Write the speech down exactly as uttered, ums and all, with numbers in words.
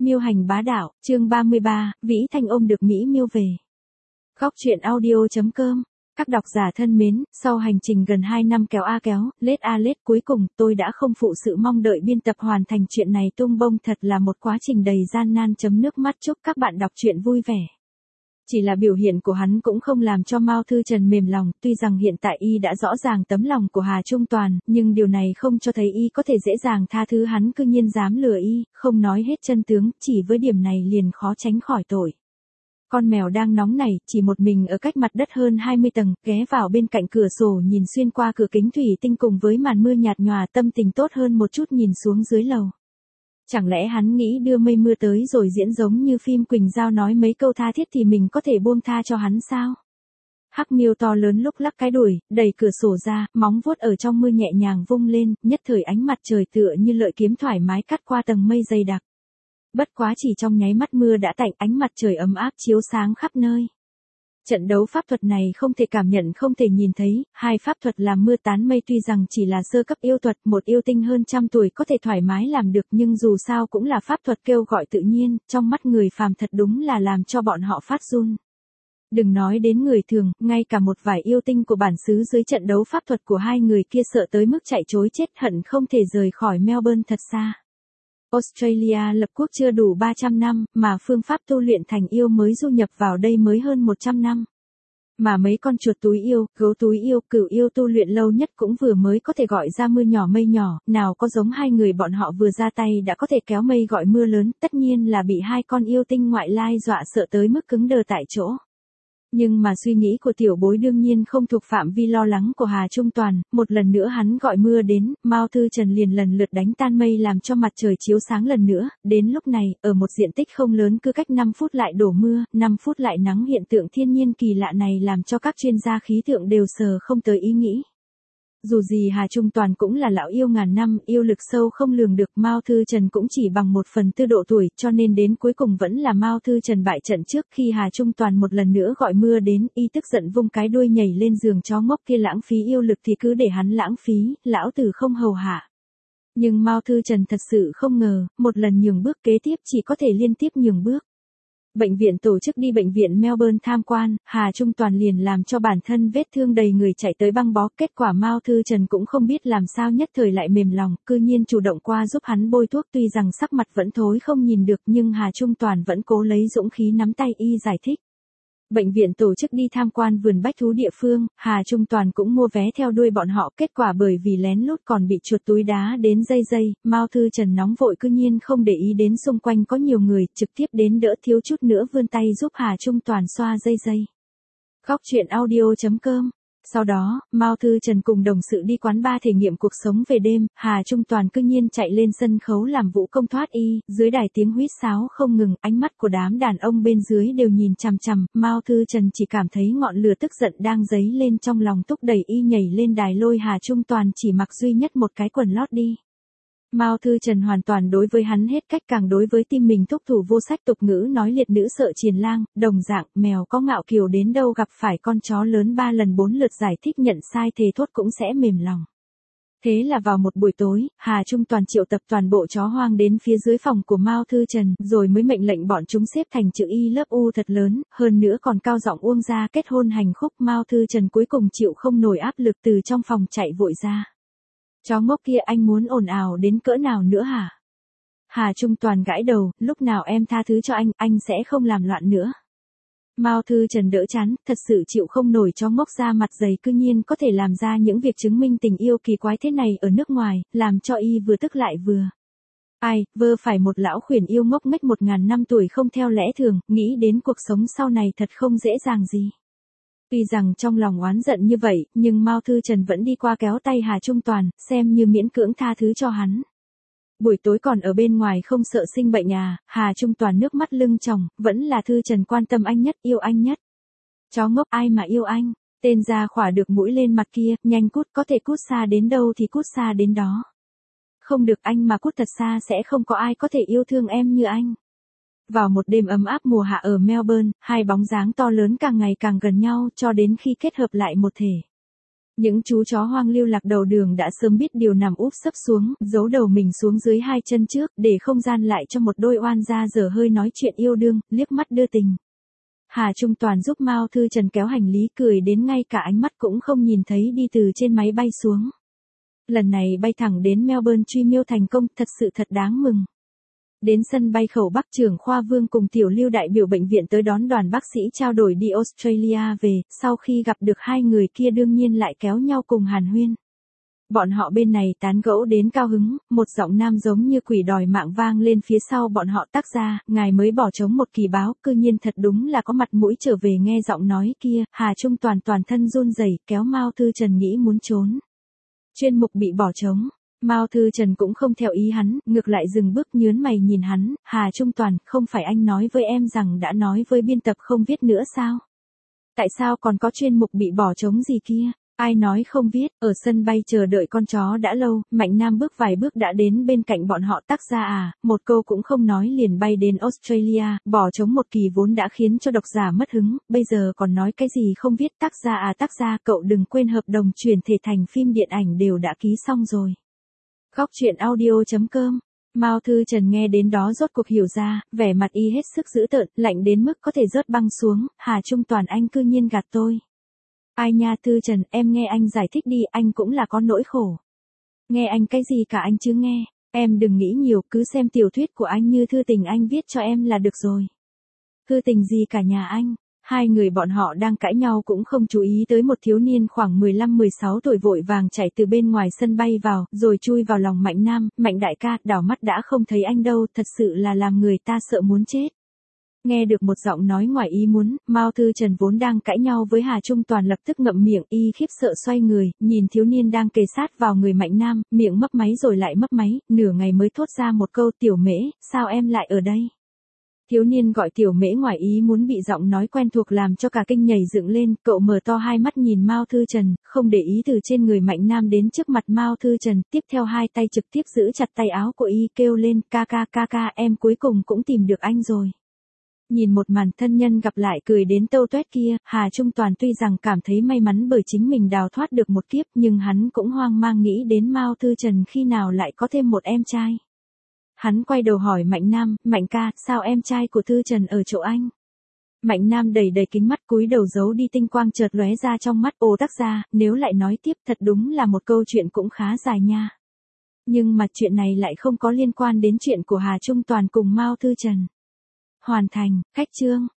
Miêu hành bá đạo, chương ba mươi ba, Vĩ Thanh ôm được Mỹ Miêu về. Góc truyện audio chấm com. Các độc giả thân mến, sau hành trình gần hai năm kéo a kéo, lết a lết, cuối cùng tôi đã không phụ sự mong đợi biên tập hoàn thành chuyện này tung bông, thật là một quá trình đầy gian nan chấm nước mắt. Chúc các bạn đọc truyện vui vẻ. Chỉ là biểu hiện của hắn cũng không làm cho Mao Thư Trần mềm lòng, tuy rằng hiện tại y đã rõ ràng tấm lòng của Hà Trung Toàn, nhưng điều này không cho thấy y có thể dễ dàng tha thứ hắn, cư nhiên dám lừa y, không nói hết chân tướng, chỉ với điểm này liền khó tránh khỏi tội. Con mèo đang nóng này, chỉ một mình ở cách mặt đất hơn hai mươi tầng, ghé vào bên cạnh cửa sổ nhìn xuyên qua cửa kính thủy tinh cùng với màn mưa nhạt nhòa, tâm tình tốt hơn một chút nhìn xuống dưới lầu. Chẳng lẽ hắn nghĩ đưa mây mưa tới rồi diễn giống như phim Quỳnh Giao nói mấy câu tha thiết thì mình có thể buông tha cho hắn sao? Hắc Miêu to lớn lúc lắc cái đuổi, đẩy cửa sổ ra, móng vuốt ở trong mưa nhẹ nhàng vung lên, nhất thời ánh mặt trời tựa như lợi kiếm thoải mái cắt qua tầng mây dày đặc. Bất quá chỉ trong nháy mắt mưa đã tạnh, ánh mặt trời ấm áp chiếu sáng khắp nơi. Trận đấu pháp thuật này không thể cảm nhận, không thể nhìn thấy, hai pháp thuật làm mưa tán mây tuy rằng chỉ là sơ cấp yêu thuật, một yêu tinh hơn trăm tuổi có thể thoải mái làm được, nhưng dù sao cũng là pháp thuật kêu gọi tự nhiên, trong mắt người phàm thật đúng là làm cho bọn họ phát run. Đừng nói đến người thường, ngay cả một vài yêu tinh của bản xứ dưới trận đấu pháp thuật của hai người kia sợ tới mức chạy trối chết, hận không thể rời khỏi Melbourne thật xa. Australia lập quốc chưa đủ ba trăm năm, mà phương pháp tu luyện thành yêu mới du nhập vào đây mới hơn một trăm năm. Mà mấy con chuột túi yêu, gấu túi yêu, cửu yêu tu luyện lâu nhất cũng vừa mới có thể gọi ra mưa nhỏ mây nhỏ, nào có giống hai người bọn họ vừa ra tay đã có thể kéo mây gọi mưa lớn, tất nhiên là bị hai con yêu tinh ngoại lai dọa sợ tới mức cứng đờ tại chỗ. Nhưng mà suy nghĩ của tiểu bối đương nhiên không thuộc phạm vi lo lắng của Hà Trung Toàn, một lần nữa hắn gọi mưa đến, Mao Thư Trần liền lần lượt đánh tan mây làm cho mặt trời chiếu sáng lần nữa, đến lúc này, ở một diện tích không lớn cứ cách năm phút lại đổ mưa, năm phút lại nắng, hiện tượng thiên nhiên kỳ lạ này làm cho các chuyên gia khí tượng đều sờ không tới ý nghĩ. Dù gì Hà Trung Toàn cũng là lão yêu ngàn năm, yêu lực sâu không lường được, Mao Thư Trần cũng chỉ bằng một phần tư độ tuổi, cho nên đến cuối cùng vẫn là Mao Thư Trần bại trận trước. Khi Hà Trung Toàn một lần nữa gọi mưa đến, y tức giận vung cái đuôi nhảy lên giường chó ngốc kia, lãng phí yêu lực thì cứ để hắn lãng phí, lão tử không hầu hạ. Nhưng Mao Thư Trần thật sự không ngờ, một lần nhường bước kế tiếp chỉ có thể liên tiếp nhường bước. Bệnh viện tổ chức đi bệnh viện Melbourne tham quan, Hà Trung Toàn liền làm cho bản thân vết thương đầy người chạy tới băng bó, kết quả Mao Thư Trần cũng không biết làm sao nhất thời lại mềm lòng, cư nhiên chủ động qua giúp hắn bôi thuốc, tuy rằng sắc mặt vẫn thối không nhìn được nhưng Hà Trung Toàn vẫn cố lấy dũng khí nắm tay y giải thích. Bệnh viện tổ chức đi tham quan vườn bách thú địa phương, Hà Trung Toàn cũng mua vé theo đuôi bọn họ, kết quả bởi vì lén lút còn bị chuột túi đá đến dây dây, Mao Thư Trần nóng vội cư nhiên không để ý đến xung quanh có nhiều người, trực tiếp đến đỡ, thiếu chút nữa vươn tay giúp Hà Trung Toàn xoa dây dây. Góc truyện audio chấm com. Sau đó, Mao Thư Trần cùng đồng sự đi quán bar thể nghiệm cuộc sống về đêm, Hà Trung Toàn cư nhiên chạy lên sân khấu làm vũ công thoát y, dưới đài tiếng huýt sáo không ngừng, ánh mắt của đám đàn ông bên dưới đều nhìn chằm chằm, Mao Thư Trần chỉ cảm thấy ngọn lửa tức giận đang dấy lên trong lòng, thúc đẩy y nhảy lên đài lôi Hà Trung Toàn chỉ mặc duy nhất một cái quần lót đi. Mao Thư Trần hoàn toàn đối với hắn hết cách, càng đối với tim mình thúc thủ vô sách, tục ngữ nói liệt nữ sợ triền lang, đồng dạng, mèo có ngạo kiều đến đâu gặp phải con chó lớn ba lần bốn lượt giải thích nhận sai thề thốt cũng sẽ mềm lòng. Thế là vào một buổi tối, Hà Trung Toàn triệu tập toàn bộ chó hoang đến phía dưới phòng của Mao Thư Trần, rồi mới mệnh lệnh bọn chúng xếp thành chữ Y lớp U thật lớn, hơn nữa còn cao giọng uông ra kết hôn hành khúc. Mao Thư Trần cuối cùng chịu không nổi áp lực từ trong phòng chạy vội ra. Chó ngốc kia, anh muốn ồn ào đến cỡ nào nữa hả? Hà Trung Toàn gãi đầu, lúc nào em tha thứ cho anh, anh sẽ không làm loạn nữa. Mao Thư Trần đỡ chán, thật sự chịu không nổi chó ngốc da mặt dày cư nhiên có thể làm ra những việc chứng minh tình yêu kỳ quái thế này ở nước ngoài, làm cho y vừa tức lại vừa. Ai, vơ phải một lão khuyển yêu ngốc nghếch một ngàn năm tuổi không theo lẽ thường, nghĩ đến cuộc sống sau này thật không dễ dàng gì. Tuy rằng trong lòng oán giận như vậy, nhưng Mao Thư Trần vẫn đi qua kéo tay Hà Trung Toàn, xem như miễn cưỡng tha thứ cho hắn. Buổi tối còn ở bên ngoài không sợ sinh bệnh à, Hà Trung Toàn nước mắt lưng tròng, vẫn là Thư Trần quan tâm anh nhất, yêu anh nhất. Chó ngốc, ai mà yêu anh, tên ra khỏa được mũi lên mặt kia, nhanh cút, có thể cút xa đến đâu thì cút xa đến đó. Không được, anh mà cút thật xa sẽ không có ai có thể yêu thương em như anh. Vào một đêm ấm áp mùa hạ ở Melbourne, hai bóng dáng to lớn càng ngày càng gần nhau cho đến khi kết hợp lại một thể. Những chú chó hoang lưu lạc đầu đường đã sớm biết điều nằm úp sấp xuống, giấu đầu mình xuống dưới hai chân trước, để không gian lại cho một đôi oan gia dở hơi nói chuyện yêu đương, liếc mắt đưa tình. Hà Trung Toàn giúp Mao Thư Trần kéo hành lý, cười đến ngay cả ánh mắt cũng không nhìn thấy đi từ trên máy bay xuống. Lần này bay thẳng đến Melbourne truy miêu thành công, thật sự thật đáng mừng. Đến sân bay khẩu Bắc, trưởng khoa Vương cùng Tiểu Lưu đại biểu bệnh viện tới đón đoàn bác sĩ trao đổi đi Australia về, sau khi gặp được hai người kia đương nhiên lại kéo nhau cùng hàn huyên. Bọn họ bên này tán gẫu đến cao hứng, một giọng nam giống như quỷ đòi mạng vang lên phía sau bọn họ, tác gia, ngài mới bỏ trống một kỳ báo, cư nhiên thật đúng là có mặt mũi trở về. Nghe giọng nói kia, Hà Trung Toàn toàn thân run rẩy, kéo Mao Thư Trần nghĩ muốn trốn. Chuyên mục bị bỏ trống. Mao Thư Trần cũng không theo ý hắn, ngược lại dừng bước nhớn mày nhìn hắn, Hà Trung Toàn, không phải anh nói với em rằng đã nói với biên tập không viết nữa sao? Tại sao còn có chuyên mục bị bỏ trống gì kia? Ai nói không viết? Ở sân bay chờ đợi con chó đã lâu, Mạnh Nam bước vài bước đã đến bên cạnh bọn họ, tác gia à, một câu cũng không nói liền bay đến Australia, bỏ trống một kỳ vốn đã khiến cho độc giả mất hứng, bây giờ còn nói cái gì không viết. Tác gia à, tác gia, cậu đừng quên hợp đồng chuyển thể thành phim điện ảnh đều đã ký xong rồi. Góc truyện audio chấm com. Mao Thư Trần nghe đến đó rốt cuộc hiểu ra, vẻ mặt y hết sức dữ tợn, lạnh đến mức có thể rớt băng xuống. Hà Trung Toàn, anh cư nhiên gạt tôi. Ai nha Thư Trần, em nghe anh giải thích đi, anh cũng là có nỗi khổ. Nghe anh cái gì cả anh chứ nghe, em đừng nghĩ nhiều, cứ xem tiểu thuyết của anh như thư tình anh viết cho em là được rồi. Thư tình gì cả nhà anh? Hai người bọn họ đang cãi nhau cũng không chú ý tới một thiếu niên khoảng mười lăm mười sáu tuổi vội vàng chạy từ bên ngoài sân bay vào, rồi chui vào lòng Mạnh Nam. Mạnh đại ca, đảo mắt đã không thấy anh đâu, thật sự là làm người ta sợ muốn chết. Nghe được một giọng nói ngoài ý muốn, Mao Thư Trần vốn đang cãi nhau với Hà Trung Toàn lập tức ngậm miệng, y khiếp sợ xoay người, nhìn thiếu niên đang kề sát vào người Mạnh Nam, miệng mấp máy rồi lại mấp máy, nửa ngày mới thốt ra một câu, Tiểu Mễ, sao em lại ở đây? Thiếu niên gọi Tiểu Mễ ngoài ý muốn bị giọng nói quen thuộc làm cho cả kinh nhảy dựng lên, cậu mở to hai mắt nhìn Mao Thư Trần, không để ý từ trên người Mạnh Nam đến trước mặt Mao Thư Trần, tiếp theo hai tay trực tiếp giữ chặt tay áo của y, kêu lên, ca ca ca ca, em cuối cùng cũng tìm được anh rồi. Nhìn một màn thân nhân gặp lại cười đến tâu tuét kia, Hà Trung Toàn tuy rằng cảm thấy may mắn bởi chính mình đào thoát được một kiếp, nhưng hắn cũng hoang mang nghĩ đến Mao Thư Trần khi nào lại có thêm một em trai. Hắn quay đầu hỏi Mạnh Nam, Mạnh ca, sao em trai của Thư Trần ở chỗ anh? Mạnh Nam đầy đầy kính mắt cúi đầu giấu đi tinh quang chợt lóe ra trong mắt, ồ tác gia, nếu lại nói tiếp thật đúng là một câu chuyện cũng khá dài nha. Nhưng mà chuyện này lại không có liên quan đến chuyện của Hà Trung Toàn cùng Mao Thư Trần. Hoàn thành, khách chương.